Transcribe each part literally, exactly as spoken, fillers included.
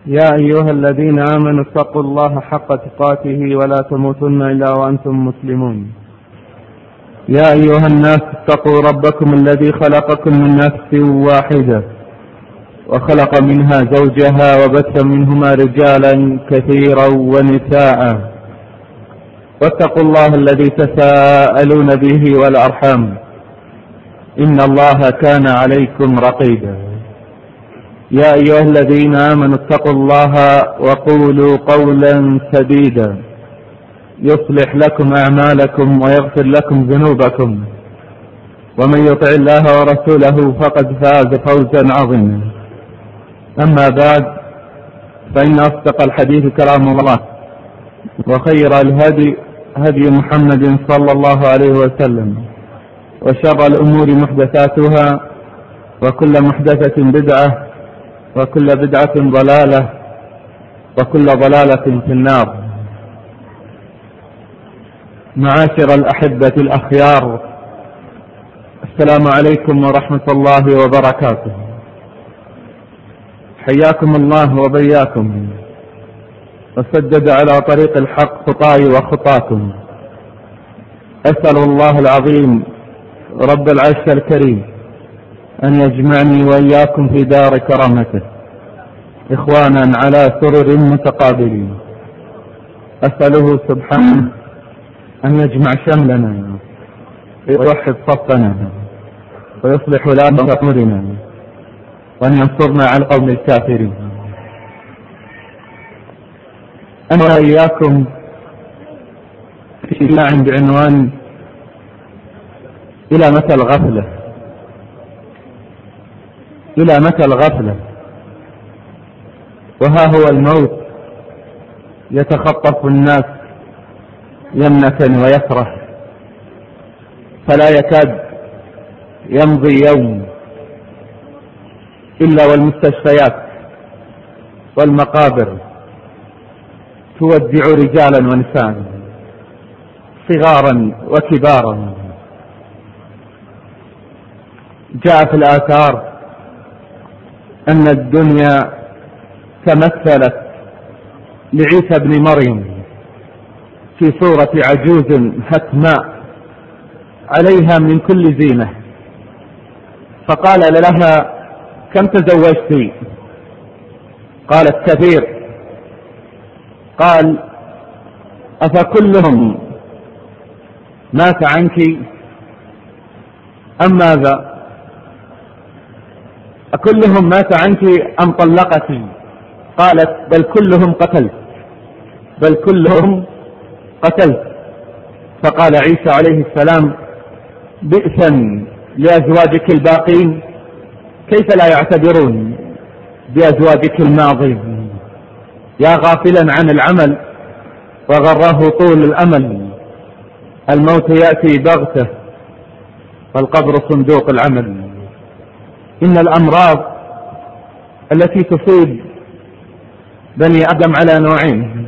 يا أيها الذين آمنوا اتقوا الله حق تقاته ولا تموتن إلا وأنتم مسلمون. يا أيها الناس اتقوا ربكم الذي خلقكم من نفس واحدة وخلق منها زوجها وبث منهما رجالا كثيرا ونساء، واتقوا الله الذي تساءلون به والأرحام إن الله كان عليكم رقيبا. يا أيها الذين آمنوا اتقوا الله وقولوا قولا سديدا يصلح لكم أعمالكم ويغفر لكم ذنوبكم، ومن يطع الله ورسوله فقد فاز فوزا عظيما. أما بعد، فإن أصدق الحديث كلام الله، وخير الهدي هدي محمد صلى الله عليه وسلم، وشر الأمور محدثاتها، وكل محدثة بدعة، وكل بدعة ضلالة، وكل ضلالة في النار. معاشر الأحبة الأخيار، السلام عليكم ورحمة الله وبركاته. حياكم الله وبياكم، وسدد على طريق الحق خطاي وخطاكم. أسأل الله العظيم رب العرش الكريم أن يجمعني وإياكم في دار كرامته إخوانا على سرر متقابلين. أسأله سبحانه أن يجمع شملنا ويوحد صفنا ويصلح لنا أمرنا، وأن ينصرنا على القوم الكافرين. أنا وإياكم في اجتماع بعنوان إلى متى الغفلة؟ إلى متى الغفلة؟ وها هو الموت يتخطف الناس يمنة ويسرة، فلا يكاد يمضي يوم إلا والمستشفيات والمقابر تودع رجالا ونساء، صغارا وكبارا. جاء في الآثار أن الدنيا تمثلت لعيسى بن مريم في صورة عجوز هتماء عليها من كل زينة، فقال لها: كم تزوجت؟ قالت: كثير. قال: أفكلهم مات عنك أم ماذا؟ أكلهم مات عنك أم طلقتي؟ قالت: بل كلهم قتلت، بل كلهم قتلت. فقال عيسى عليه السلام: بئسا لأزواجك الباقين، كيف لا يعتبرون بأزواجك الماضين؟ يا غافلا عن العمل وغره طول الأمل، الموت يأتي بغتة والقبر صندوق العمل. إن الأمراض التي تصيب بني آدم على نوعين: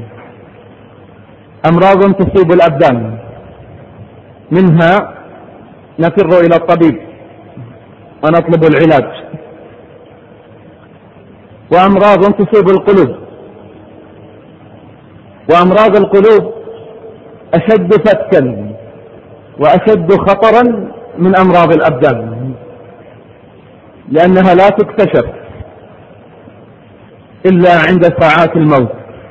أمراض تصيب الأبدان، منها نفر إلى الطبيب ونطلب العلاج، وأمراض تصيب القلوب، وأمراض القلوب أشد فتكا وأشد خطرا من أمراض الأبدان، لأنها لا تكتشف إلا عند ساعات الموت،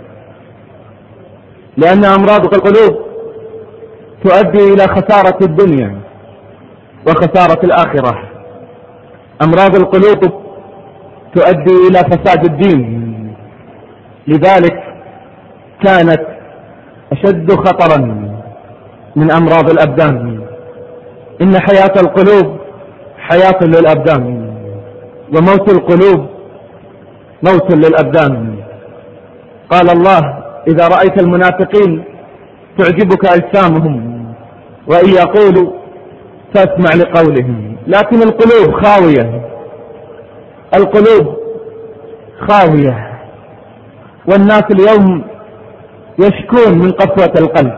لأن أمراض القلوب تؤدي إلى خسارة الدنيا وخسارة الآخرة. أمراض القلوب تؤدي إلى فساد الدين، لذلك كانت أشد خطرا من أمراض الأبدان. إن حياة القلوب حياة للأبدان، وموت القلوب موت للأبدان. قال الله: إذا رأيت المنافقين تعجبك أجسامهم وإن يقولوا تسمع لقولهم، لكن القلوب خاوية، القلوب خاوية. والناس اليوم يشكون من قسوة القلب،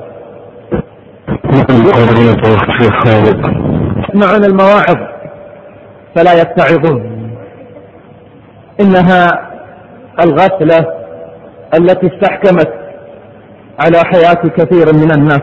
يسمعون المواعظ فلا يتعظون. إنها الغفلة التي استحكمت على حياة كثير من الناس.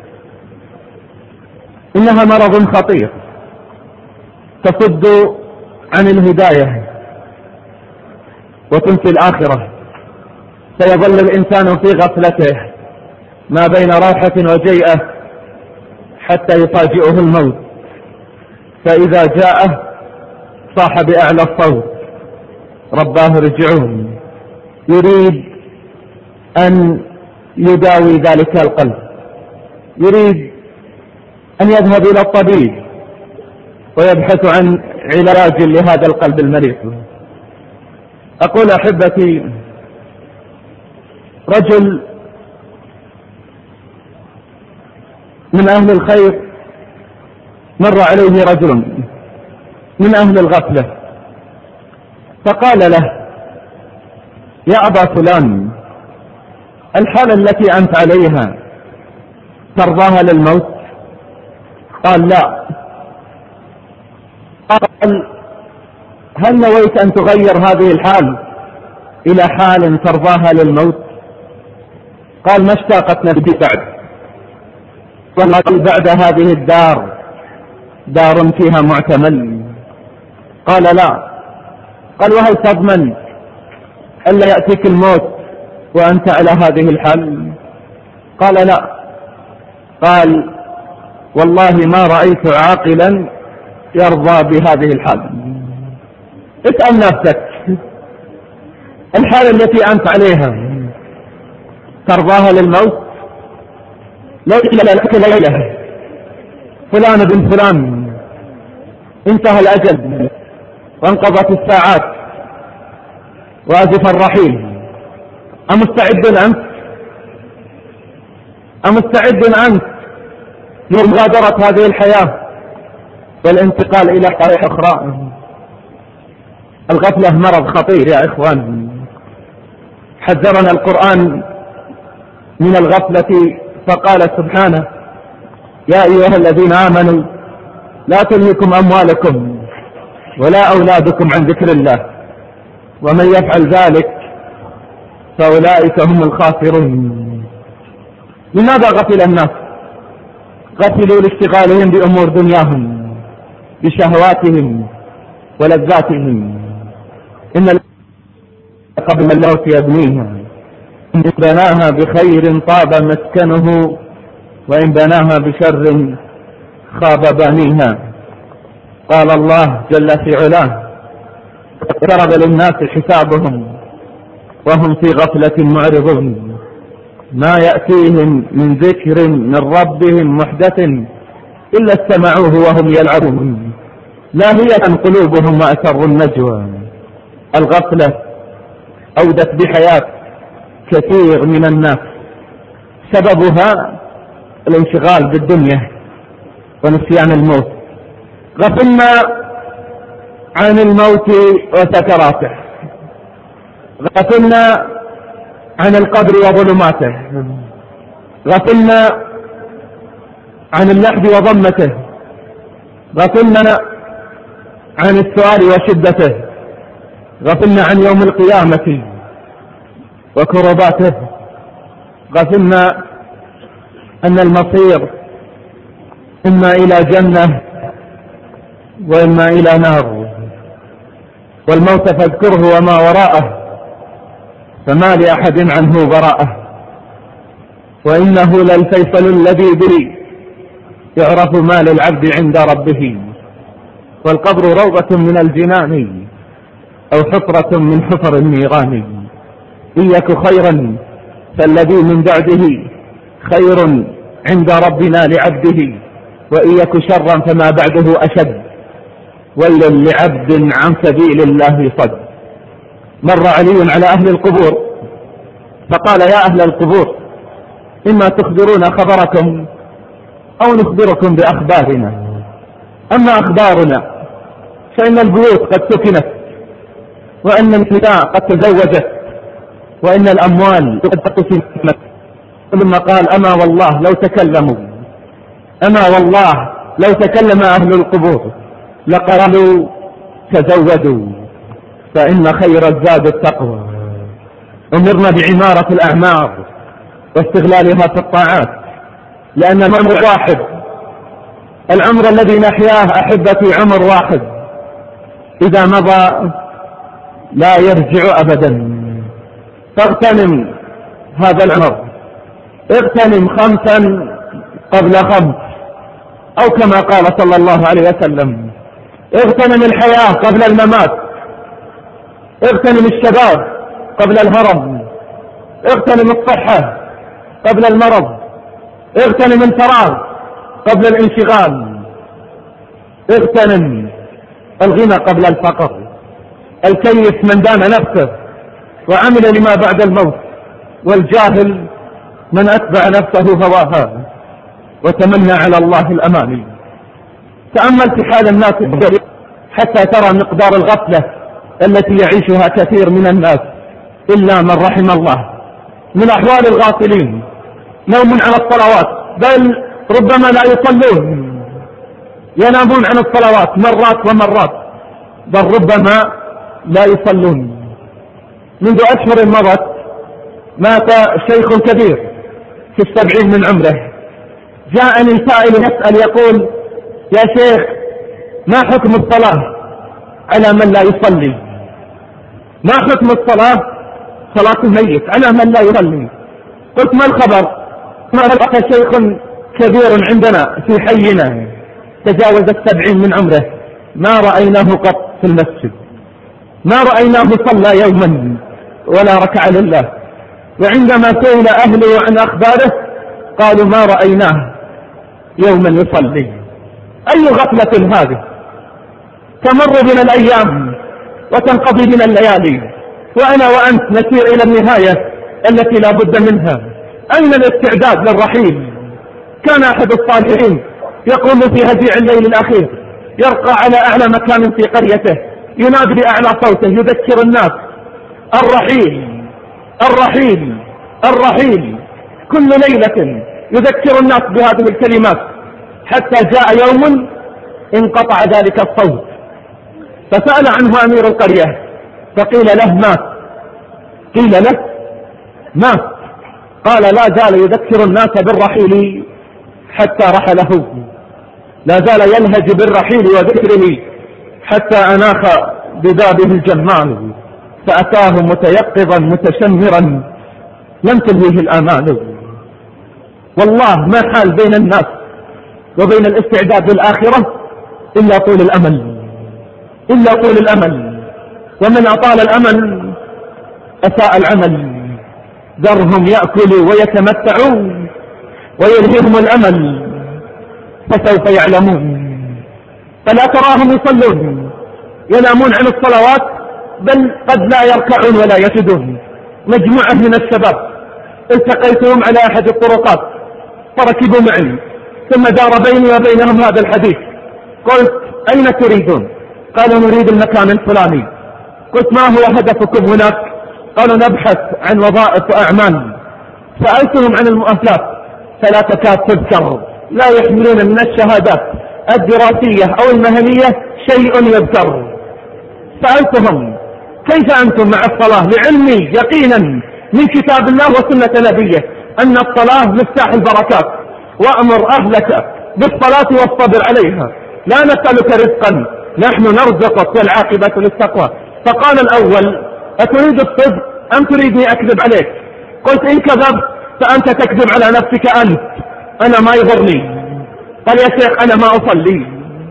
إنها مرض خطير تصد عن الهداية وتنسي الآخرة، فيظل الإنسان في غفلته ما بين راحة وجيئة حتى يفاجئه الموت، فإذا جاءه صاح بأعلى الصوت: رباه ارجعون. يريد أن يداوي ذلك القلب، يريد أن يذهب إلى الطبيب ويبحث عن علاج لهذا القلب المريض. أقول أحبتي، رجل من أهل الخير مر عليه رجل من أهل الغفلة فقال له: يا أبا فلان، الحالة التي أنت عليها ترضاها للموت؟ قال: لا. قال: هل نويت أن تغير هذه الحال إلى حال ترضاها للموت؟ قال: ما اشتاقت نفسي بعد، والله بعد هذه الدار دار فيها معتمل. قال: لا. قال: وهل تضمن ألا يأتيك الموت وأنت على هذه الحال؟ قال: لا. قال: والله ما رأيت عاقلا يرضى بهذه الحال. اسأل نفسك، الحالة التي أنت عليها ترضاها للموت؟ ليلة لك ليلة فلان بن فلان انتهى الأجل وانقضت الساعات وازف الرحيل، أمستعد أنت أمستعد أنت لمغادرة هذه الحياة والانتقال إلى حياة أخرى؟ الغفلة مرض خطير يا إخوان، حذرنا القرآن من الغفلة فقال سبحانه: يا أيها الذين آمنوا لا تلهكم أموالكم ولا أولادكم عن ذكر الله ومن يفعل ذلك فأولئك هم الخاسرون. لماذا غفل الناس؟ غفلوا لاشتغالهم بأمور دنياهم بشهواتهم ولذاتهم. إن قبل الموت يبنيها، إن بناها بخير طاب مسكنه وإن بناها بشر خاب بانيها. قال الله جل في علاه: اقترب للناس حسابهم وهم في غفلة معرضون، ما يأتيهم من ذكر من ربهم محدث إلا استمعوه وهم يلعبون، لاهية قلوبهم وأسروا النجوى. الغفلة أودت بحياة كثير من الناس، سببها الانشغال بالدنيا ونسيان الموت. غفلنا عن الموت وسكراته، غفلنا عن القبر وظلماته، غفلنا عن اللحد وضمته، غفلنا عن السؤال وشدته، غفلنا عن يوم القيامة وكرباته، غفلنا أن المصير إما إلى جنة وإما إلى نار، والموت فاذكره وما وراءه فما لأحد عنه براءه، وإنه للفيصل الذي به يعرف ما للعبد عند ربه، والقبر روضة من الجنان أو حفرة من حفر النيران، إن يك خيرا فالذي من بعده خير عند ربنا لعبده، وإن يك شرا فما بعده أشد، ويل لعبد عن سبيل الله صد. مر علي على أهل القبور فقال: يا أهل القبور، إما تخبرون خبركم أو نخبركم بأخبارنا. أما أخبارنا فإن البيوت قد سكنت، وأن النساء قد تزوجت، وإن الأموال قد قسمت. ثم قال: أما والله لو تكلموا أما والله لو تكلم أهل القبور لقالوا تزودوا، فإن خير الزاد التقوى، أمرنا بعمارة الأعمار واستغلالها في الطاعات، لأن العمر واحد، العمر الذي نحياه أحبتي عمر واحد، إذا مضى لا يرجع أبدا. فاغتنم هذا العمر، اغتنم خمسا قبل خمس، أو كما قال صلى الله عليه وسلم: اغتنم الحياة قبل الممات، اغتنم الشباب قبل الهرم، اغتنم الصحة قبل المرض، اغتنم الفراغ قبل الانشغال، اغتنم الغنى قبل الفقر. الكيس من دان نفسه وعمل لما بعد الموت، والجاهل من أتبع نفسه هواها وتمنى على الله الأماني. تأمل في حال الناس حتى ترى مقدار الغفلة التي يعيشها كثير من الناس إلا من رحم الله. من أحوال الغافلين نوم عن الصلوات، بل ربما لا يصلون، ينامون عن الصلوات مرات ومرات، بل ربما لا يصلون. منذ أشهر مضت مات شيخ كبير في السبعين من عمره. جاءني سائل يسأل يقول: يا شيخ، ما حكم الصلاة على من لا يصلي؟ ما حكم الصلاة صلاة الميت على من لا يصلي؟ قلت: ما الخبر؟ ما رأى شيخ كبير عندنا في حينا تجاوز السبعين من عمره ما رأيناه قط في المسجد، ما رأيناه صلى يوما ولا ركع لله. وعندما سئل أهله عن أخباره قالوا: ما رأيناه يوما يصلي. أي غفلة هذه! تمر بنا الأيام وتنقضي بنا الليالي، وأنا وأنت نسير إلى النهاية التي لا بد منها. أين الاستعداد للرحيل؟ كان أحد الصالحين يقوم في هزيع الليل الأخير، يرقى على أعلى مكان في قريته، ينادي بأعلى صوته، يذكر الناس: الرحيل الرحيل الرحيل. كل ليلة يذكر الناس بهذه الكلمات، حتى جاء يوم انقطع ذلك الصوت، فسأل عنه أمير القرية فقيل له: مات. قيل له: مات. قال: لا زال يذكر الناس بالرحيل حتى رحله، لا زال يلهج بالرحيل وذكره حتى أناخ ببابه الجمال، فأتاه متيقظا متشمرا لم تلهيه الآمال. والله ما حال بين الناس وبين الاستعداد للآخرة إلا طول الأمل، إلا طول الأمل. ومن أطال الأمل أساء العمل. ذرهم يأكلوا ويتمتعوا ويلهيهم الأمل فسوف يعلمون. فلا تراهم يصلون، ينامون عن الصلوات، بل قد لا يركعون ولا يسجدون. مجموعة من الشباب التقيتهم على أحد الطرقات فركبوا معي، ثم دار بيني وبينهم هذا الحديث. قلت: أين تريدون؟ قالوا: نريد المكان الفلاني. قلت: ما هو هدفكم هناك؟ قالوا: نبحث عن وظائف وأعمال. سألتهم عن المؤهلات فلا تكاد تذكر، لا يحملون من الشهادات الدراسية أو المهنية شيء يذكر. سألتهم: كيف أنتم مع الصلاة؟ لعلمي يقينا من كتاب الله وسنة نبيه أن الصلاة مفتاح البركات، وأمر أهلك بالصلاة واصطبر عليها، لا نسألك رزقا نحن نرزقك والعاقبة للتقوى. فقال الأول: أتريد الصدق أم تريدني أكذب عليك؟ قلت: إن كذبت فأنت تكذب على نفسك أنت، أنا ما يضرني. قال: يا شيخ أنا ما أصلي،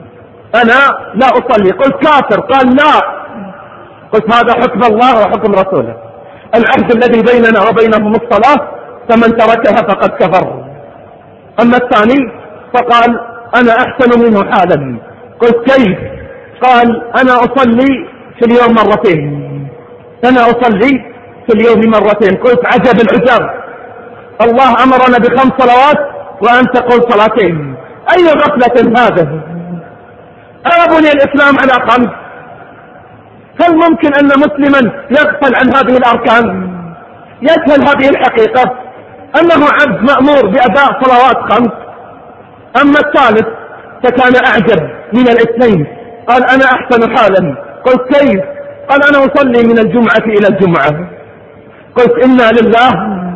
أنا لا أصلي. قلت: كافر؟ قال: لا. قلت: هذا حكم الله وحكم رسوله، العهد الذي بيننا وبينهم الصلاة، فمن تركها فقد كفر. أما الثاني فقال: أنا أحسن منه حالا. قلت: كيف؟ قال: أنا أصلي في اليوم مرتين، أنا أصلي في اليوم مرتين. قلت: عجب العجاب، الله أمرنا بخمس صلوات وأنت تقول صلاتين، أي غفلة هذا؟ أبني الإسلام على خمس؟ هل ممكن أن مسلما يغفل عن هذه الأركان؟ يجهل هذه الحقيقة أنه عبد مأمور بأداء صلوات خمس. أما الثالث فكان أعجب من الاثنين، قال: أنا أحسن حالا. قلت: كيف؟ قال: أنا أصلي من الجمعة إلى الجمعة. قلت إنا لله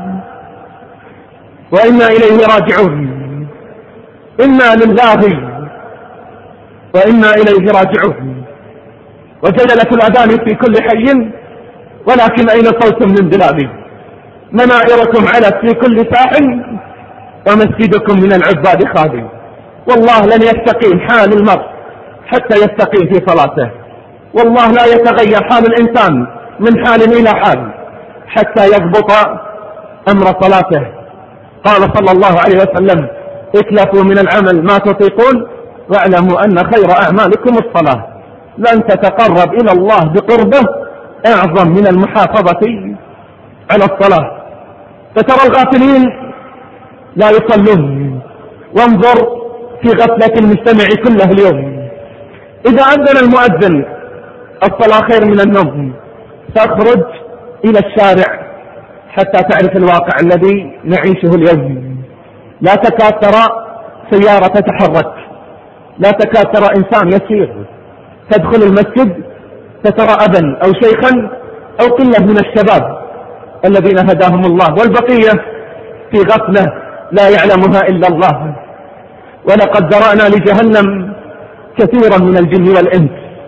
وإنا إليه راجعون، إنا لله وإنا إليه راجعون. وجدلة الأذان في كل حي، ولكن أين صوت من بلادي؟ منائركم علت في كل ساحل، ومسجدكم من العباد خالي. والله لن يستقيم حال المرء حتى يستقيم في صلاته، والله لا يتغير حال الإنسان من حال إلى حال حتى يضبط أمر صلاته. قال صلى الله عليه وسلم: اكلفوا من العمل ما تطيقون، واعلموا أن خير أعمالكم الصلاة. لن تتقرب إلى الله بقربه أعظم من المحافظة على الصلاة. فترى الغافلين لا يصلون، وانظر في غفلة المجتمع كله اليوم. إذا أذن المؤذن الصلاة خير من النوم، تخرج إلى الشارع حتى تعرف الواقع الذي نعيشه اليوم. لا تكاد ترى سيارة تتحرك، لا تكاد ترى إنسان يسير. تدخل المسجد فترى أبا أو شيخا أو قلة من الشباب الذين هداهم الله، والبقية في غفلة لا يعلمها إلا الله. ولقد ذرأنا لجهنم كثيرا من الجن والإنس.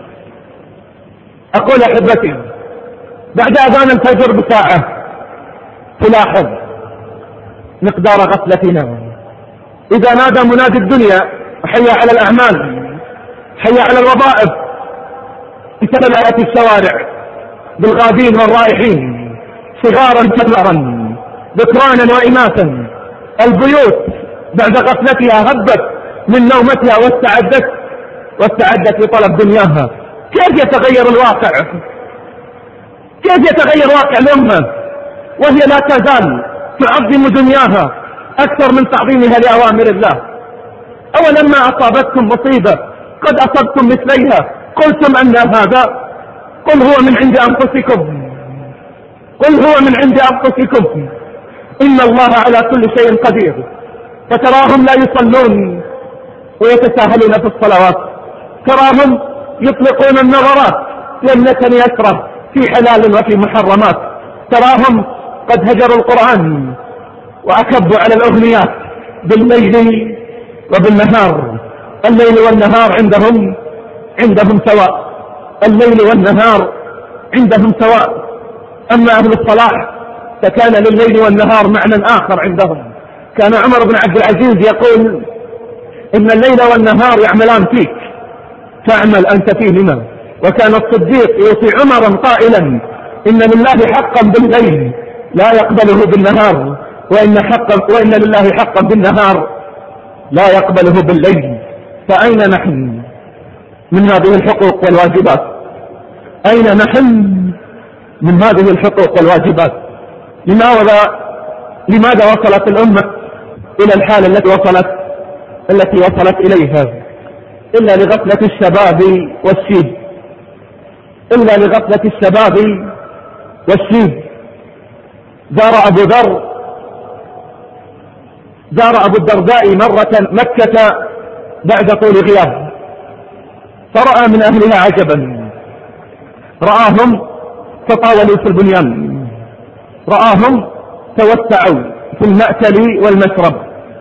أقول أحبتي، بعد أذان الفجر بساعة تلاحظ مقدار غفلتنا. إذا نادى منادي الدنيا: حي على الأعمال، حي على الوظائف، امتلأت الشوارع بالغادين والرائحين، صغارا كبارا، ذكرانا وإناثا. البيوت بعد غفلتها هبت من نومتها واستعدت واستعدت لطلب دنياها. كيف يتغير الواقع؟ كيف يتغير واقع الأمة وهي لا تزال تعظم دنياها أكثر من تعظيمها لأوامر الله؟ أولما أصابتكم مصيبة قد أصبتم مثليها قلتم أن هذا؟ قل هو من عند أنفسكم، قل هو من عند أنفسكم، إن الله على كل شيء قدير. فتراهم لا يصلون ويتساهلون في الصلوات، تراهم يطلقون النظرات يمنة يسرى في حلال وفي محرمات، تراهم قد هجروا القرآن وأكبوا على الأغنيات بالليل وبالنهار. الليل والنهار عندهم عندهم سواء، الليل والنهار عندهم سواء. أما أهل الصلاح فكان لليل والنهار معنى آخر عندهم. كان عمر بن عبد العزيز يقول: إن الليل والنهار يعملان فيك، تعمل أنت فيهما. وكان الصديق يوصي عمرا قائلا: إن لله حقا بالليل لا يقبله بالنهار، وإن, حقا وإن لله حقا بالنهار لا يقبله بالليل. فأين نحن من هذه الحقوق والواجبات؟ أين نحن من هذه الحقوق والواجبات؟ لماذا لماذا وصلت الأمة إلى الحالة التي وصلت التي وصلت إليها؟ إلا لغفلة الشباب والشيب، إلا لغفلة الشباب والشيب. زار أبو ذر زار أبو الدرداء مرة مكة بعد طول غياب، فرأى من أهلها عجبا. رآهم تطاولوا في البنيان، رآهم توسعوا في المأكل والمشرب،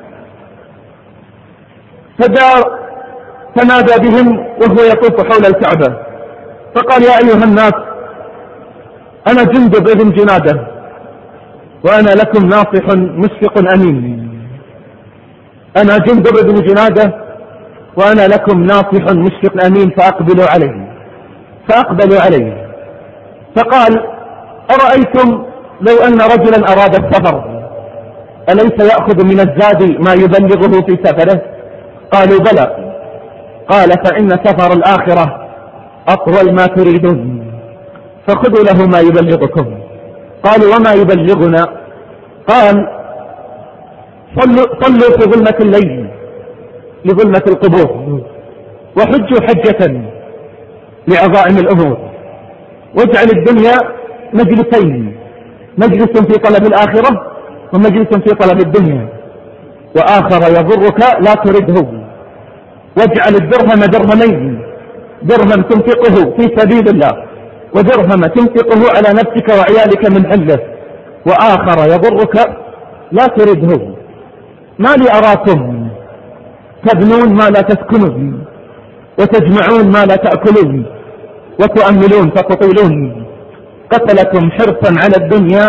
فجاء فنادى بهم وهو يطوف حول الكعبة فقال: يا أيها الناس، أنا جندب ابن جنادة، وأنا لكم ناصح مشفق أمين. أنا جندب ابن جنادة وأنا لكم ناصح مشفق أمين، فأقبلوا عليه فأقبلوا عليه فقال: أرأيتم لو أن رجلا أراد السفر أليس يأخذ من الزاد ما يبلغه في سفره؟ قالوا: بلى. قال: فإن سفر الآخرة أطول ما تريدون، فخذوا له ما يبلغكم. قالوا: وما يبلغنا؟ قال: صلوا, صلوا في ظلمة الليل لظلمة القبور، وحجوا حجة لعظائم الأمور، واجعل الدنيا مجلسين، مجلس في طلب الآخرة ومجلس في طلب الدنيا، وآخر يضرك لا ترده. واجعل الدرهم درهمين، درهم تنفقه في سبيل الله ودرهم تنفقه على نفسك وعيالك من حله. وآخر يضرك لا ترده. ما لي أراكم تبنون ما لا تسكنون، وتجمعون ما لا تأكلون، وتؤملون فتطيلون. قتلكم حرصا على الدنيا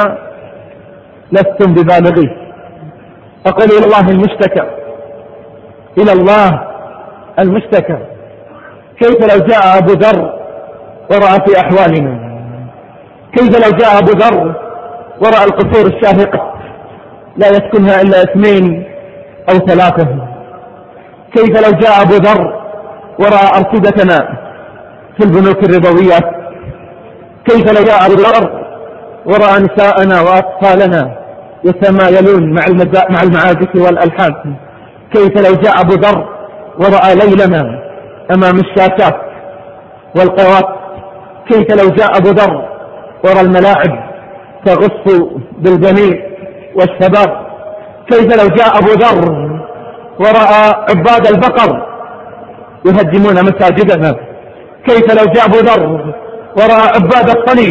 لستم ببالغيه. فقل إلى الله المشتكى، إلى الله المشتكى. كيف لو جاء أبو ذر ورأى في أحوالنا؟ كيف لو جاء أبو ذر ورأى القصور الشاهقة لا يسكنها إلا اثنين أو ثلاثة؟ كيف لو جاء أبو ذر ورأى أرصدتنا في البنوك الربوية؟ كيف لو جاء أبو ذر ورأى نساءنا وأطفالنا يتمايلون مع المعازف والألحان؟ كيف لو جاء أبو ذر ورأى ليلنا أمام الشاشات والقوات؟ كيف لو جاء أبو ذر ورأى الملاعب تغص بالجميع والشباب؟ كيف لو جاء أبو ذر ورأى عباد البقر يهدمون مساجدنا؟ كيف لو جاء أبو ذر ورأى عباد الصليب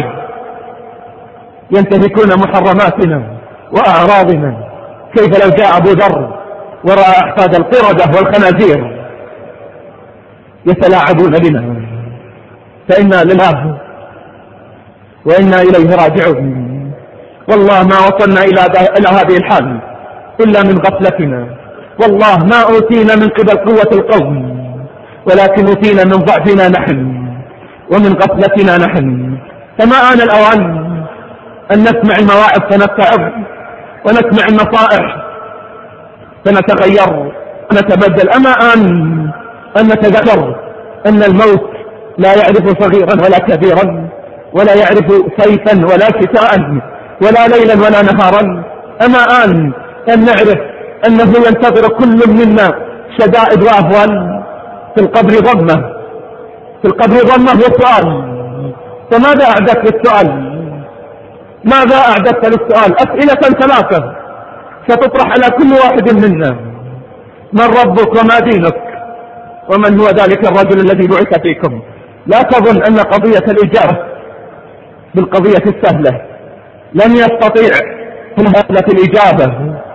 ينتهكون محرماتنا وأعراضنا؟ كيف لو جاء أبو ذر ورأى أحفاد القردة والخنازير يتلاعبون بنا؟ فإنا لله وإنا إليه راجعون. والله ما وصلنا إلى هذه الحال إلا من غفلتنا. والله ما أوتينا من قبل قوة القوم، ولكن أوتينا من ضعفنا نحن ومن غفلتنا نحن. فما آن الأوان أن نسمع المواعظ فنتعظ، ونسمع النصائح فنتغير ونتبدل؟ أما آن أن نتذكر أن الموت لا يعرف صغيرا ولا كبيرا، ولا يعرف صيفا ولا شتاء، ولا ليلا ولا نهارا؟ أما آن أن نعرف أنه ينتظر كل منا شدائد وأهوال؟ في القبر ضمة، في القبر ضمة وسؤال. فماذا أعددت للسؤال؟ ماذا أعددت للسؤال؟ أسئلة ثلاثة ستطرح على كل واحد منا: من ربك وما دينك ومن هو ذلك الرجل الذي بعث فيكم؟ لا تظن أن قضية الإجابة بالقضية السهلة. لن يستطيع أهل الغفلة الإجابة،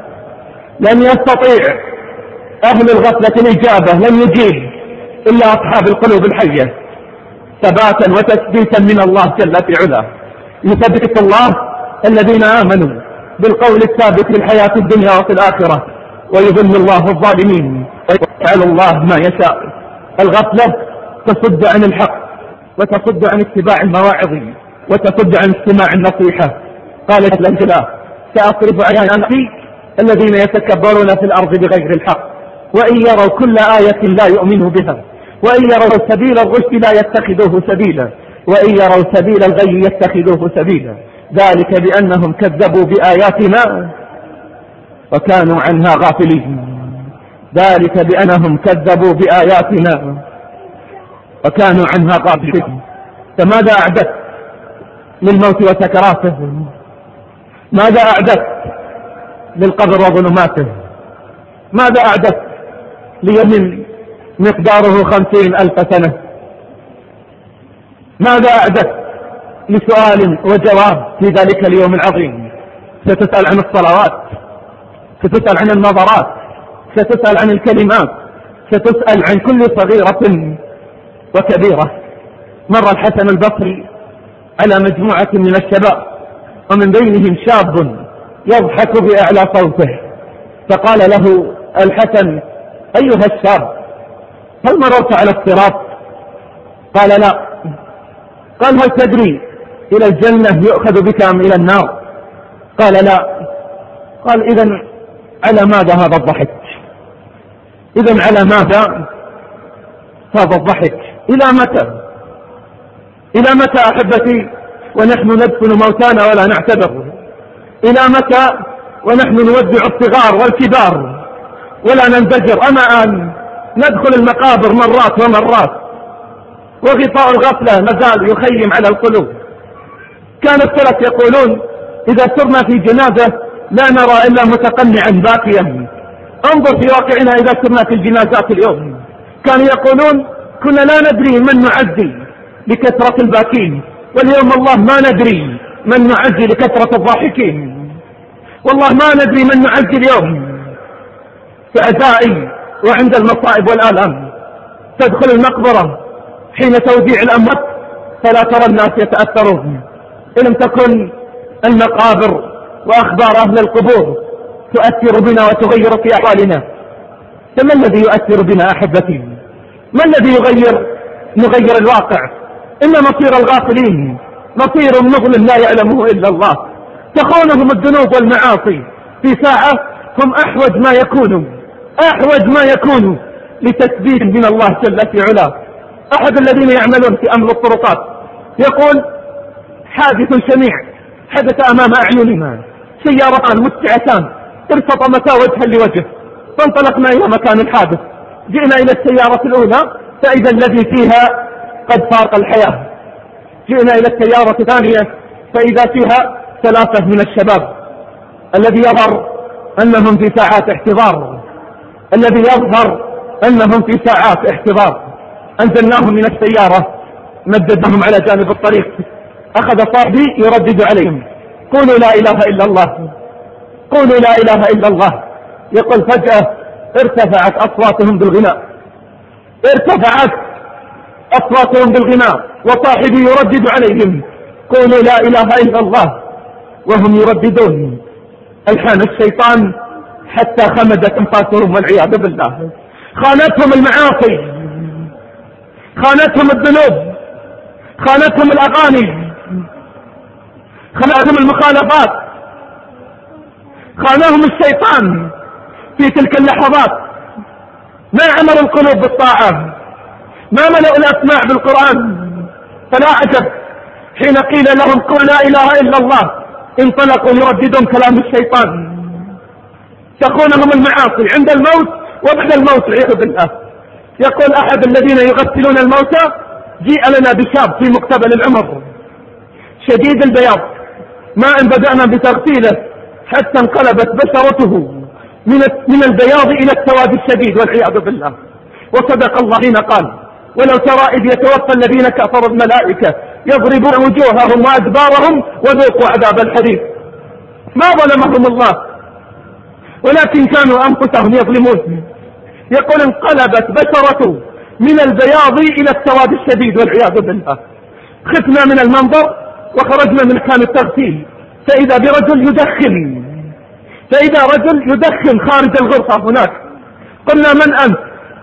لن يستطيع أهل الغفلة الإجابة، لن يجيب إلا أصحاب القلوب الحية ثباتا وتثبيتا من الله جل في علاه. يثبت الله الذين آمنوا بالقول الثابت في الحياة الدنيا وفي الآخرة، ويذل الله الظالمين ويفعل الله ما يشاء. الغفلة تصد عن الحق، وتصد عن اتباع المواعظ، وتصد عن استماع النصيحة. قال جل جلاله: سأصرف عن أنفي الذين يتكبرون في الأرض بغير الحق، وإن يروا كل آية لا يؤمنوا بها، وإن يروا سبيل الرشد لا يتخذوه سبيلا، وإن يروا سبيل الغي يتخذوه سبيلا. ذلك بأنهم كذبوا بآياتنا وكانوا عنها غافلين. ذلك بأنهم كذبوا بآياتنا وكانوا عنها غافلين. فماذا أعددت للموت وسكراته؟ ماذا أعددت للقبر وظلماته؟ ماذا أعددت ليوم مقداره خمسين ألف سنة؟ ماذا أعددت لسؤال وجواب في ذلك اليوم العظيم؟ ستسأل عن الصلوات، ستسأل عن النظرات، ستسأل عن الكلمات، ستسأل عن كل صغيرة وكبيرة. مر الحسن البصري على مجموعة من الشباب، ومن بينهم شاب يضحك بأعلى صوته، فقال له الحسن: أيها الشاب، هل مررت على الصراط؟ قال: لا. قال: هل تدري إلى الجنة يؤخذ بك أم إلى النار؟ قال: لا. قال: إذن على ماذا هذا الضحك؟ إذن على ماذا هذا الضحك؟ إلى متى؟ إلى متى أحبتي ونحن ندفن موتانا ولا نعتبر؟ إلى متى ونحن نودع الصغار والكبار ولا ننزجر؟ أما أن ندخل المقابر مرات ومرات، وغطاء الغفلة مازال يخيم على القلوب. كان السلف يقولون: إذا سرنا في جنازة لا نرى إلا متقنعا باكيا. انظر في واقعنا إذا سرنا في الجنازات اليوم. كانوا يقولون: كنا لا ندري من نعزي لكثرة الباكين، واليوم الله ما ندري من نعزي لكثرة الضاحكين. والله ما ندري من نعزي اليوم في عزائي وعند المصائب والآلام. تدخل المقبرة حين توديع الأموات فلا ترى الناس يتأثرون. إن لم تكن المقابر وأخبار أهل القبور تؤثر بنا وتغير في أحوالنا، فما الذي يؤثر بنا أحبتي؟ ما الذي يغير نغير الواقع؟ إن مصير الغافلين مصير مظلم لا يعلمه إلا الله. تخونهم الذنوب والمعاصي في ساعة هم أحوج ما يكونوا أحوج ما يكونوا لتثبيت من الله جل في علاه. أحد الذين يعملون في أمر الطرقات يقول: حادث شنيع حدث أمام أعيننا، سيارتان متسعتان ارتطمتا وجها لوجه، فانطلقنا إلى مكان الحادث. جئنا إلى السيارة الأولى فإذا الذي فيها قد فارق الحياة. جئنا إلى السيارة الثانية فإذا فيها ثلاثة من الشباب. الذي يظهر أنهم في ساعات احتضار الذي يظهر أنهم في ساعات احتضار أنزلناهم من السيارة، مددناهم على جانب الطريق. أخذ صاحبي يردد عليهم: قولوا لا إله إلا الله، قولوا لا إله إلا الله. يقول: فجأة ارتفعت أصواتهم بالغناء ارتفعت أصواتهم بالغناء وصاحبي يردد عليهم: قولوا لا إله إلا الله، وهم يرددون. ألحان الشيطان حتى خمدت أنفاسهم والعياذ بالله. خانتهم المعاصي، خانتهم الذنوب، خانتهم الأغاني، خانتهم المخالفات، خانهم الشيطان في تلك اللحظات. ما عمروا القلوب بالطاعة، ما ملأوا الأسماع بالقرآن. فلا عجب حين قيل لهم: قل لا إله إلا الله، انطلقوا يرددون كلام الشيطان. تخونهم المعاصي عند الموت وبعد الموت والعياذ بالله. يقول أحد الذين يغسلون الموتى: جيء لنا بشاب في مقتبل العمر شديد البياض، ما ان بدأنا بتغسيله حتى انقلبت بشرته من من البياض الى السواد الشديد والعياذ بالله. وصدق الله حين قال: ولو ترى إذ يتوفى الذين كفروا الملائكة يضربون وجوههم وأدبارهم وذوقوا عذاب الحريق. ما ظلمهم الله ولكن كانوا أنفسهم يظلمون. يقول: انقلبت بشرته من البياض إلى السواد الشديد والعياذ بالله. خفنا من المنظر وخرجنا من مكان التغسيل فإذا برجل يدخن فإذا رجل يدخن خارج الغرفة هناك. قلنا: من أنت؟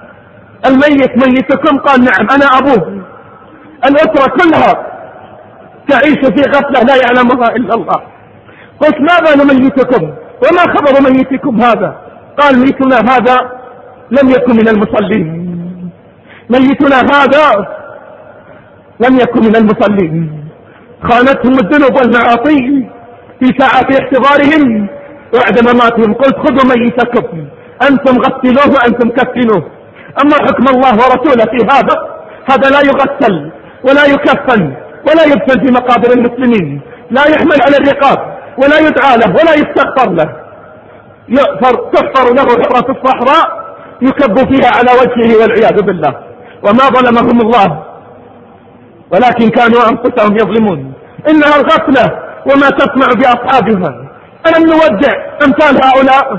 الميت ميتكم؟ قال: نعم أنا أبوه. الأسرة كلها تعيش في غفلة لا يعلمها إلا الله. قلت: ما بال ميتكم وما خبر ميتكم هذا؟ قال: ميتنا هذا لم يكن من المصلين، ميتنا هذا لم يكن من المصلين. خانتهم الذنوب والمعاصي في ساعات احتضارهم وعد مماتهم. قلت: خذوا ميتكم أنتم غسلوه وأنتم كفنوه. أما حكم الله ورسوله في هذا هذا لا يغسل ولا يكفن ولا يدفن في مقابر المسلمين، لا يحمل على الرقاب ولا يدعى له ولا يستغفر له. تحفر له حفرة الصحراء يكب فيها على وجهه والعياذ بالله. وما ظلمهم الله ولكن كانوا أنفسهم يظلمون. إنها الغفلة وما تسمع بأصحابها. ألم نودع أمثال هؤلاء؟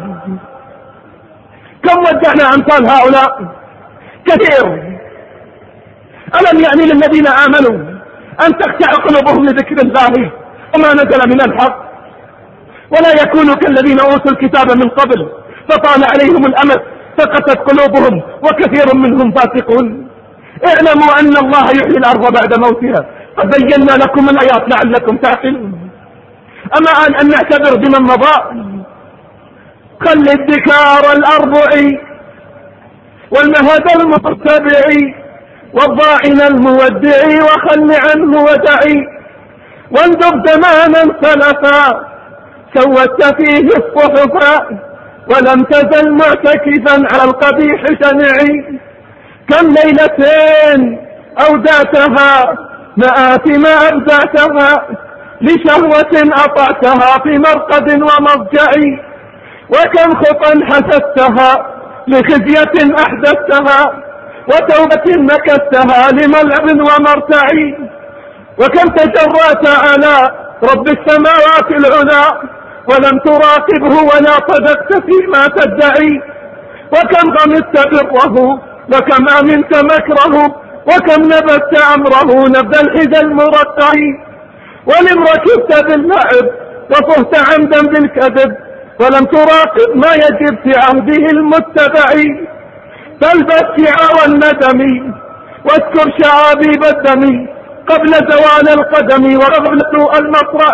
كم ودعنا أمثال هؤلاء؟ كثير. ألم يعني للذين آمنوا أن تخشع قلوبهم لذكر الله وما نزل من الحق ولا يكونوا كالذين أوتوا الكتاب من قبل فطال عليهم الأمد فقست قلوبهم وكثير منهم فاسقون. اعلموا أن الله يحيي الأرض بعد موتها قد بينا لكم الآيات لعلكم تعقلون. أما أن, أن نعتبر بمن مضى. خل الذكار الأربع والمهد المرتبع والضاعن المودع وخل عنه ودعي واندب زمانا سلفا سوت فيه الصحفا ولم تزل معتكفا على القبيح شنعي. كم ليلتين أودعتها مآثم أبدعتها لشهوة أطعتها في مرقد ومضجع وكم خطا حسدتها لخزية أحدثتها وتوبة مكثتها لملعب ومرتع وكم تجرأت على رب السماوات العلا ولم تراقبه ولا صدقت فيما تدعي. وكم غمست بره وكم أمنت مكره وكم نبذت أمره نبذ الحذى المرقع. ولم ركبت باللعب وفهت عمدا بالكذب ولم تراقب ما يجب في عهده المتبع. فالبس شعار الندم واذكر شعابيب الدم قبل زوال القدم وقبل سوء المطرع.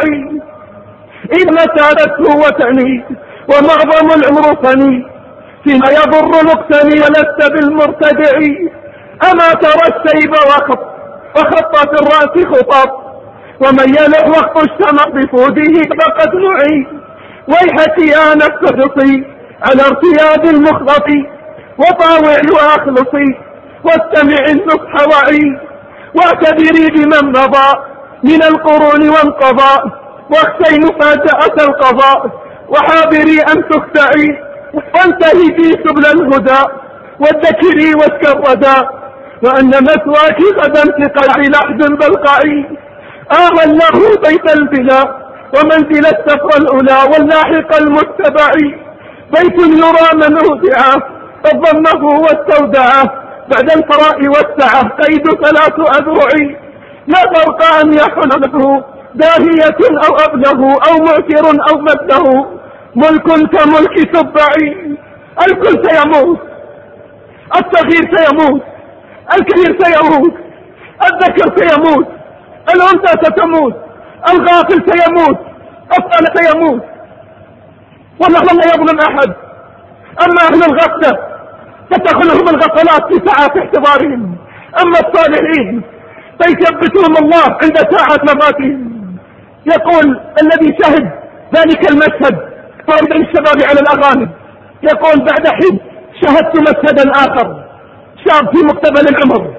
إذ مسادته وتعني ومعظم العمر فني فيما يضر مقتني ولست بالمرتدع. أما ترى السيب وخط وخط في الرأس خطاب ومن يلح وقت الشمع بفوده فقد نعي. ويحك يا نفس حصي على ارتياد المخلط وطاوع واخلصي واستمع النصح وعي. واعتبري بمن مضى من القرون وانقضى واخشي مفاجأة القضاء وحاذري أن تخدعي. وانتهي سبل الهدى وادكري واسك الردى وأن مثواك غدا ثقل لحد بلقعي. آه الله بيت البلا ومنزل السفر الأولى واللاحق المتبع. بيت يرى من أودعه قد ضمه واستودعه بعد الفراء والسعة قيد ثلاث أذرع. لا فرق أن يحله داهية أو أبله أو معسر أو مده ملك كملك سبعي. الكل سيموت، الصغير سيموت، الكبير سيموت، الذكر سيموت، الأنثى ستموت، الغافل سيموت، الصالح سيموت، والله لا يظلم أحد. أما أهل الغفلة فتخلهم الغفلات في ساعات احتضارهم، أما الصالحين فيثبتهم الله عند ساعة مماتهم. يقول الذي شهد ذلك المشهد طاردا الشباب على الأغاني يقول بعد حين شهدت مشهدا آخر شاب في مقتبل العمر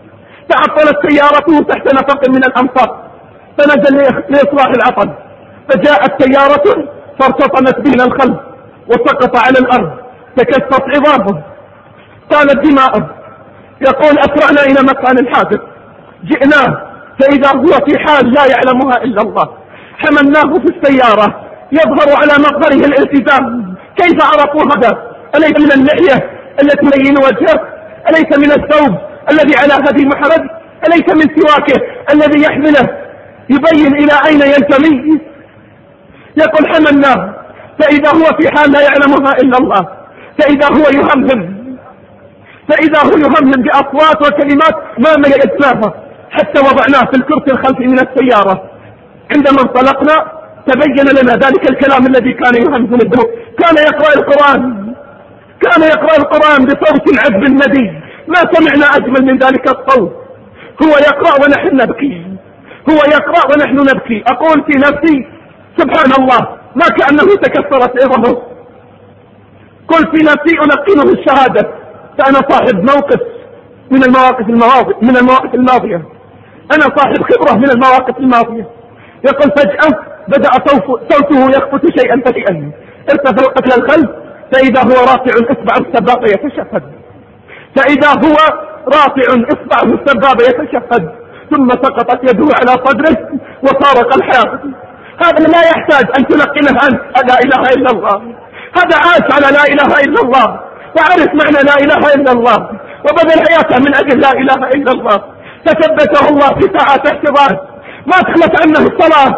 تعطلت سيارته تحت نفق من الأمطار فنزل لإصلاح العطل فجاءت سيارة فارتطمت به الخلف وسقط على الأرض تكسرت عظامه طالت دماءه. يقول أسرعنا إلى مكان الحادث جئناه فإذا هو في حال لا يعلمها إلا الله. حملناه في السيارة يظهر على مظهره الالتزام. كيف عرفوا هذا؟ أليس من اللحية التي تبين وجهه؟ أليس من الثوب الذي على هدي محرج؟ أليس من سواكه الذي يحمله يبين إلى أين ينتمي؟ يقول حملناه فإذا هو في حال لا يعلمها إلا الله. فإذا هو يهمهم فإذا هو يهمهم بأصوات وكلمات ما ميزناها حتى وضعناه في الكرسي الخلفي من السيارة. عندما انطلقنا تبين لنا ذلك الكلام الذي كان يهمهم الدموع. كان يقرأ القرآن كان يقرأ القرآن بصوت عذب ندي ما سمعنا أجمل من ذلك الصوت. هو يقرأ ونحن نبكي هو يقرأ ونحن نبكي. أقول في نفسي سبحان الله ما كأنه تكسرت عظمه. قل في نفسي ألقنه الشهادة فأنا صاحب موقف من المواقف المواقف من المواقف الماضية. أنا صاحب خبرة من المواقف الماضية. يقول فجأة بدأ صوته يخفت شيئا فشيئا ارتفع إلى الخلف فإذا هو رافع إصبع السبابة يتشهد فإذا هو رافع إصبعه السبابة يتشهد ثم سقطت يده على صدره وفارق الحياة. هذا لا يحتاج أن تلقنه أنت لا إله إلا الله. هذا عاش على لا إله إلا الله وعرف معنى لا إله إلا الله وبذل حياته من أجل لا إله إلا الله. فثبته الله في ساعات احتضار. ما تخلت عنه الصلاة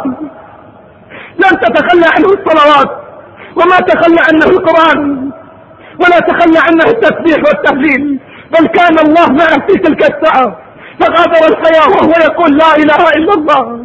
لم تتخلى عنه الصلوات وما تخلى عنه القرآن ولا تخلى عنه التسبيح والتهليل بل كان الله معه في تلك الساعة فغادر الحياة وهو يقول لا إله إلا الله.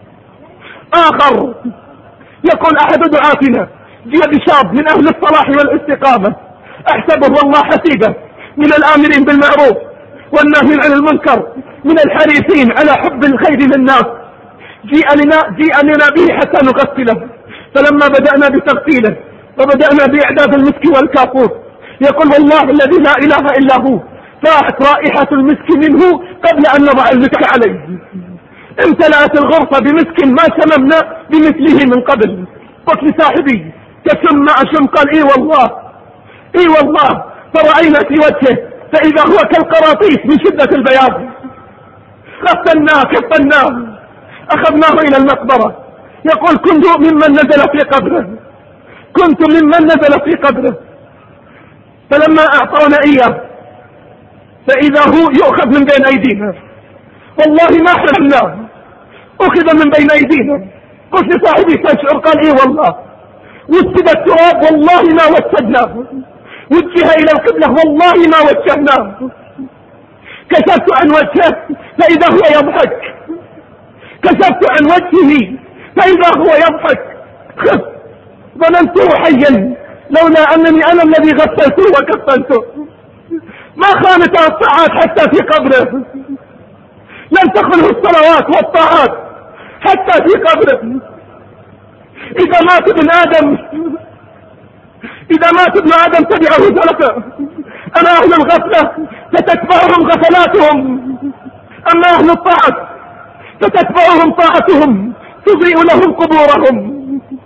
آخر يقول أحد دعاتنا جاء بشاب من أهل الصلاح والاستقامة أحسبه والله حسيبه من الآمرين بالمعروف والناهين عن المنكر من الحريصين على حب الخير للناس. جيء لنا, جيء لنا به حتى نغسله فلما بدأنا بتغسيله وبدأنا بإعداد المسك والكافور يقول والله الذي لا إله إلا هو فاحت رائحة المسك منه قبل أن نضع المسك عليه. امتلأت الغرفة بمسك ما شممنا بمثله من قبل. قلت لصاحبي تشم أشم قال اي والله اي والله فرأينا في وجهه فإذا هو كالقراطيس من شدة البياض. غسلناه كفناه أخذناه إلى المقبرة. يقول كنت ممن نزل في قبره، كنت ممن نزل في قبره. فلما أعطونا إياه فإذا هو يؤخذ من بين أيدينا، والله ما حلمناه، أخذ من بين أيدينا. قلت لصاحبي تشعر؟ قال إيه والله. وسد التراب، والله ما وسدناه. وجه إلى القبلة، والله ما وجهناه. كشفت عن وجهه فإذا هو يضحك، كشفت عن وجهه فإذا هو يضحك. خف، ظننته حيا لولا أنني أنا الذي غسلته وكفنته. ما خانته الطاعات حتى في قبره، لم تخنه الصلوات والطاعات حتى في قبره. إذا مات ابن آدم إذا مات ابن آدم تبعه ثلاثة. أما أهل الغفلة فتتبعهم غفلاتهم، أما أهل الطاعة فتتبعهم طاعتهم تضيء لهم قبورهم.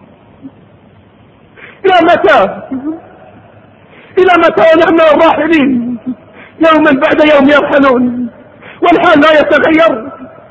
إلى متى إلى متى ونحن الراحلين يوما بعد يوم يرحلون والحال لا يتغير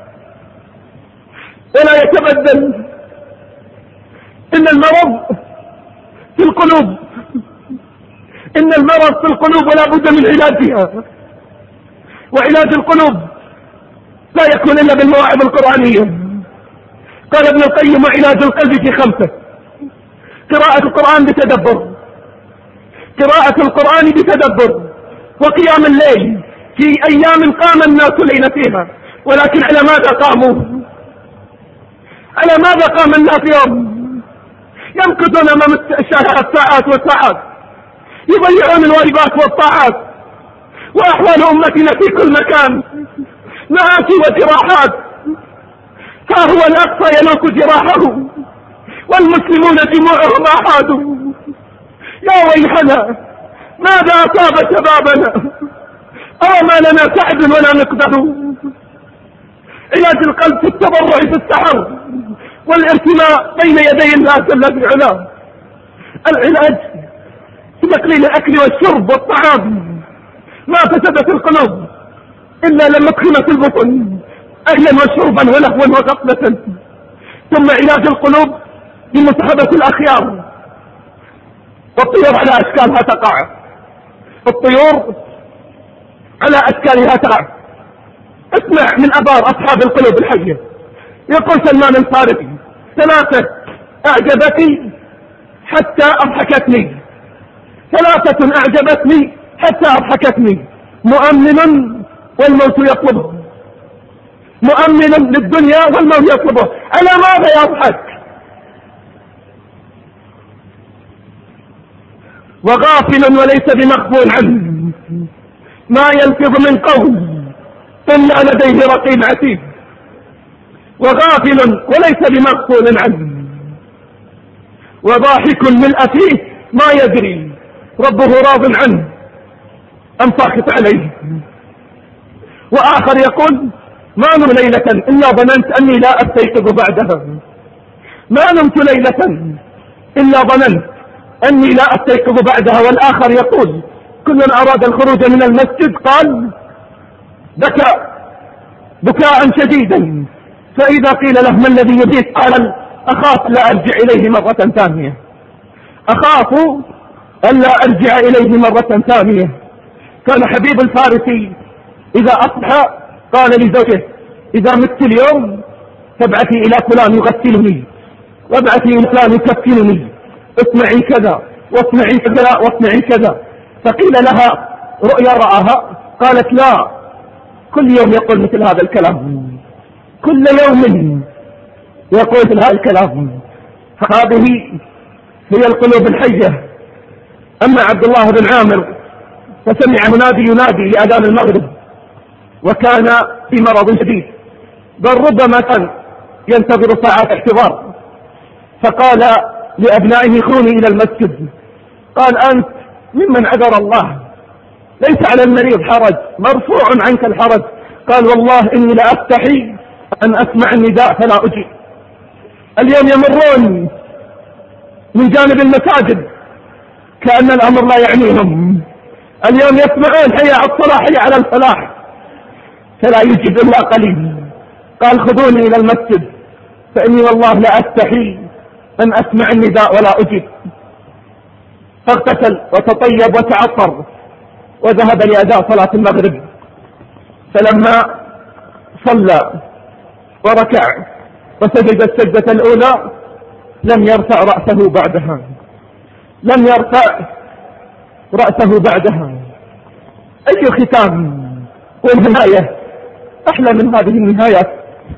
ولا يتبدل. إن المرض في القلوب، إن المرض في القلوب ولا بد من علاجها. وعلاج القلوب لا يكون إلا بالمواعظ القرآنية. قال ابن القيم: علاج القلب في خمسة: قراءة القرآن بتدبر، قراءة القرآن بتدبر، وقيام الليل في أيام قام الناس ليلة فيها. ولكن على ماذا قاموا؟ على ماذا قام الناس يوم؟ يمكثون أمام الشاشات ساعات وساعات، يضيعون الواجبات والطاعات. وأحوال أمتنا في كل مكان مآسي وجراحات. ها هو الأقصى ينوك جراحه والمسلمون جموعهم أحادوا. يا ويحنا، ماذا أصاب شبابنا؟ أو ما لنا سعد ولا مقدر. علاج القلب في التضرع في السحر والارتماء بين يدي الله جل وعلا. العلاج في تقليل الأكل والشرب والطعام. ما فسدت القلوب إلا لما ادخلت البطن أكلا وشربا ولهوا وغفلة. ثم علاج القلوب بمصاحبة الأخيار. والطيور على أشكالها تقع، الطيور على أشكالها تقع. اسمع من أبار أصحاب القلوب الحية. يقول سلمان الفارسي: ثلاثة أعجبتني حتى أضحكتني، ثلاثة أعجبتني حتى أضحكتني: مؤمن والموت يطلبه، مؤمن للدنيا والموت يطلبه. على ماذا يضحك؟ وغافل وليس بمغفول عنه، ما يلفظ من قول إلا لديه رقيب عتيد. وغافل وليس بمغفول عنه، وضاحك ملء فيه ما يدري ربه راض عنه أم ساخط عليه. وآخر يقول: ما نمت ليلة إلا ظننت أني لا أستيقظ بعدها، ما نمت ليلة إلا ظننت أني لا أستيقظ بعدها. والآخر يقول: كل أراد الخروج من المسجد قال بكى بكاء شديدا، فإذا قيل له: ما الذي يبيك؟ قال: أخاف لا أرجع إليه مرة ثانية، أخاف أن لا أرجع إليه مرة ثانية. كان حبيب الفارسي إذا أصبح قال لزوجه: إذا مت اليوم فابعثي إلى فلان يغسلني، وابعثي إلى فلان يكفنني، اسمعي كذا واصنعي كذا واصنعي كذا. فقيل لها: رؤيا رآها؟ قالت: لا، كل يوم يقول مثل هذا الكلام، كل يوم يقول مثل هذا الكلام. هذه هي القلوب الحية. أما عبد الله بن عامر فسمع منادي ينادي لأذان المغرب، وكان في مرض شديد، بل ربما كان ينتظر ساعات احتضار. فقال لأبنائه: خذوني إلى المسجد. قال: أنت ممن عذر الله، ليس على المريض حرج، مرفوع عنك الحرج. قال: والله إني لأستحي أن أسمع النداء فلا أجيب. اليوم يمرون من جانب المساجد كأن الأمر لا يعنيهم، اليوم يسمعون حي على الصلاة حي على الفلاح، فلا يجب إلا قليل. قال: خذوني إلى المسجد. فإني والله لا أستحي أن أسمع النداء ولا أجيب. فاغتسل وتطيب وتعطر وذهب لأداء صلاة المغرب. فلما صلى وركع وسجد السجدة الأولى لم يرفع رأسه بعدها، لم يرفع رأسه بعدها. أي ختام والنهاية أحلى من هذه النهايات؟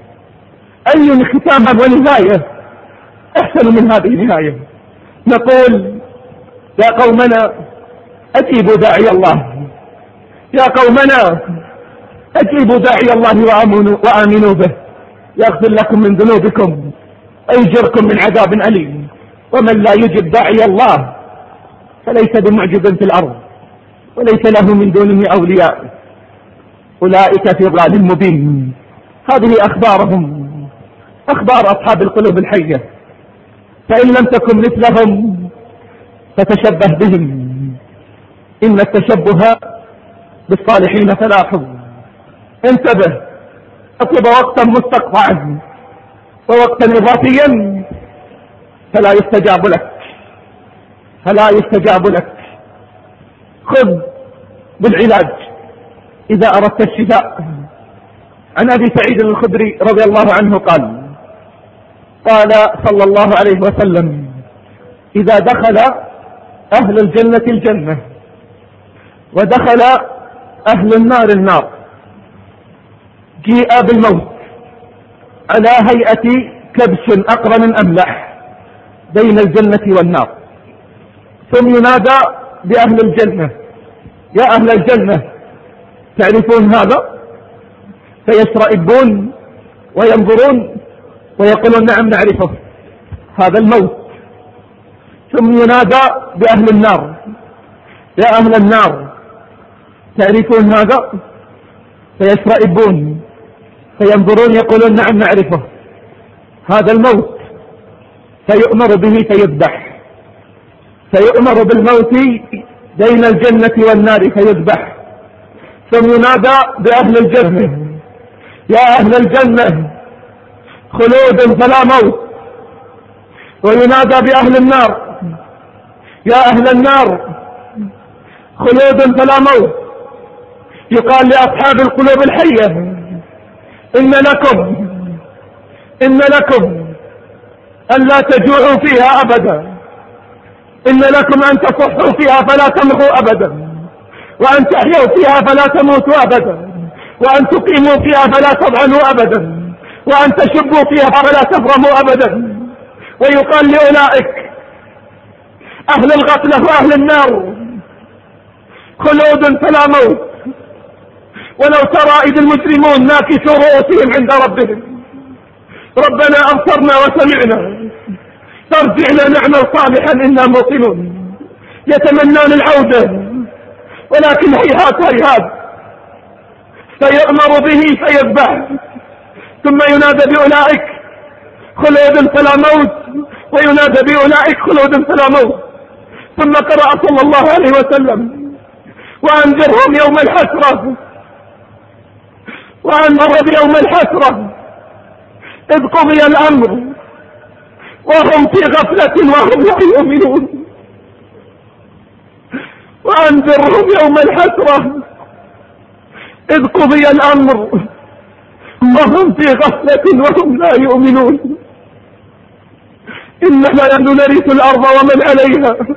أي ختام ونهاية أحسن من هذه النهاية؟ نقول يا قومنا أجيبوا داعي الله، يا قومنا أجيبوا داعي الله وآمنوا, وآمنوا به يغفر لكم من ذنوبكم ويجركم من عذاب أليم. ومن لا يجب داعي الله فليس بمعجز في الأرض وليس له من دونه أولياء، أولئك في ضلال مبين. هذه أخبارهم، أخبار أصحاب القلوب الحية. فإن لم تكن مثلهم فتشبه بهم، إن التشبه بالصالحين فلاح. انتبه، اطلب وقتا مستقطعا ووقتا إضافيا فلا يستجاب لك، فلا يستجاب لك. خذ بالعلاج إذا أردت الشفاء. عن أبي سعيد الخدري رضي الله عنه قال قال صلى الله عليه وسلم: إذا دخل أهل الجنة الجنة ودخل أهل النار النار جيء بالموت على هيئة كبش أقرن أملح بين الجنة والنار، ثم ينادى بأهل الجنة: يا أهل الجنة تعرفون هذا؟ فيشرئبون وينظرون ويقولون: نعم نعرفه، هذا الموت. ثم ينادى بأهل النار: يا أهل النار تعرفون هذا؟ فيشرئبون فينظرون يقولون: نعم نعرفه، هذا الموت. فيؤمر به فيذبح، فيؤمر بالموت بين الجنة والنار فيذبح. ثم ينادى بأهل الجنة: يا أهل الجنة خلود فلا موت. وينادى بأهل النار: يا أهل النار خلود فلا موت. يقال لأصحاب القلوب الحية: إن لكم إن لكم أن لا تجوعوا فيها أبدا، إن لكم أن تصحوا فيها فلا تمرضوا أبدا، وأن تحيوا فيها فلا تموتوا أبدا، وأن تقيموا فيها فلا تضعنوا أبدا، وأن تشبوا فيها فلا تفرموا أبدا. ويقال لأولئك أهل الغفلة وأهل النار: خلود فلا موت. ولو ترى إذ المجرمون ناكسوا رؤوسهم عند ربهم: ربنا أبصرنا وسمعنا فارجعنا نعمل صالحا إنا موقنون. يتمنون العودة ولكن هيهات هيهات. فيؤمر به فيذبح، ثم ينادى بأولئك: خلود فلا موت. وينادى بأولئك: خلود فلا موت. ثم قرأ صلى الله عليه وسلم: وأنذرهم يوم الحسرة، وأنذر بيوم الحسرة إذ قضي الأمر وهم في غفلة وهم لا يؤمنون. وأنذرهم يوم الحسرة إذ قضي الأمر وهم في غفلة وهم لا يؤمنون. إننا نحن نرث الأرض ومن عليها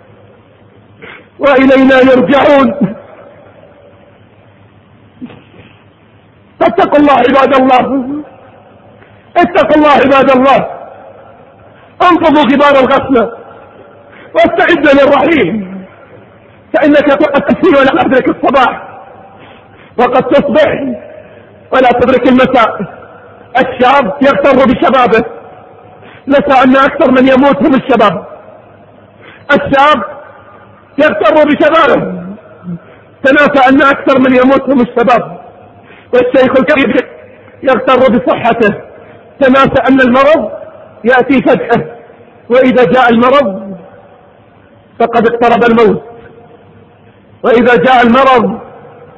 وإلينا يرجعون. فاتقوا الله عباد الله، اتقوا الله عباد الله، انفضوا غبار الغفلة واستعدوا للرحيل، فإنك قد تسير ولا تدرك الصباح، وقد تصبح ولا تدرك المساء. الشاب يغتر بشبابه، نسى أن أكثر من يموت هم الشباب. الشاب يغتر بشبابه، تناسى أن أكثر من يموت هم الشباب. والشيخ الكبير يغتر بصحته، تناسى أن المرض يأتي فجأة، وإذا جاء المرض فقد اقترب الموت، وإذا جاء المرض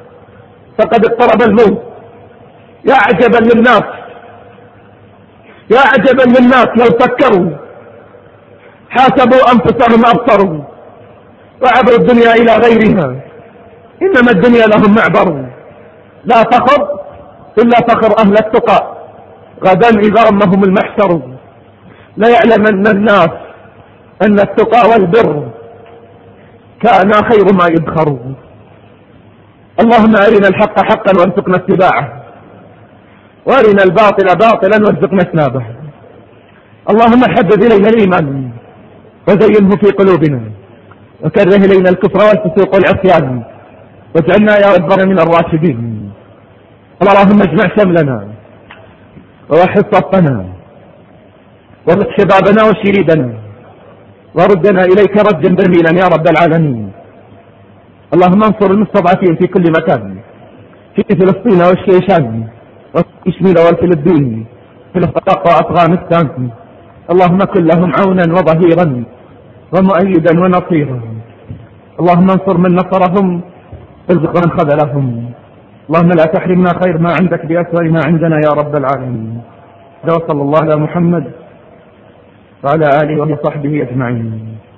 فقد اقترب الموت. يا عجبا للناس، يا عجبا للناس لو فكروا حاسبوا أنفسهم أبصروا وعبروا الدنيا إلى غيرها، إنما الدنيا لهم معبر. لا فخر إلا فخر أهل التقى، غدا إذا أمهم المحشر لا يعلمن الناس أن التقى والبر كان خير ما يدخر. اللهم أرنا الحق حقا وارزقنا اتباعه، وارنا الباطل باطلا وارزقنا اجتنابه. اللهم حبب إلينا الإيمان وزينه في قلوبنا، وكره إلينا الكفر والفسوق والعصيان، واجعلنا يا ربنا من الراشدين. اللهم اجمع شملنا ووحد صفنا ورد شبابنا وشريدنا وردنا إليك ردا جميلا يا رب العالمين. اللهم انصر المستضعفين في كل مكان، في فلسطين والشيشان والكشمير والفلبين، في العراق وأفغانستان. اللهم كن لهم عونا وظهيرا ومؤيدا ونصيرا. اللهم انصر من نصرهم ارزق من خذلهم. اللهم لا تحرمنا خير ما عندك بأسوأ ما عندنا يا رب العالمين. وصلى الله على محمد وعلى آله وصحبه أجمعين.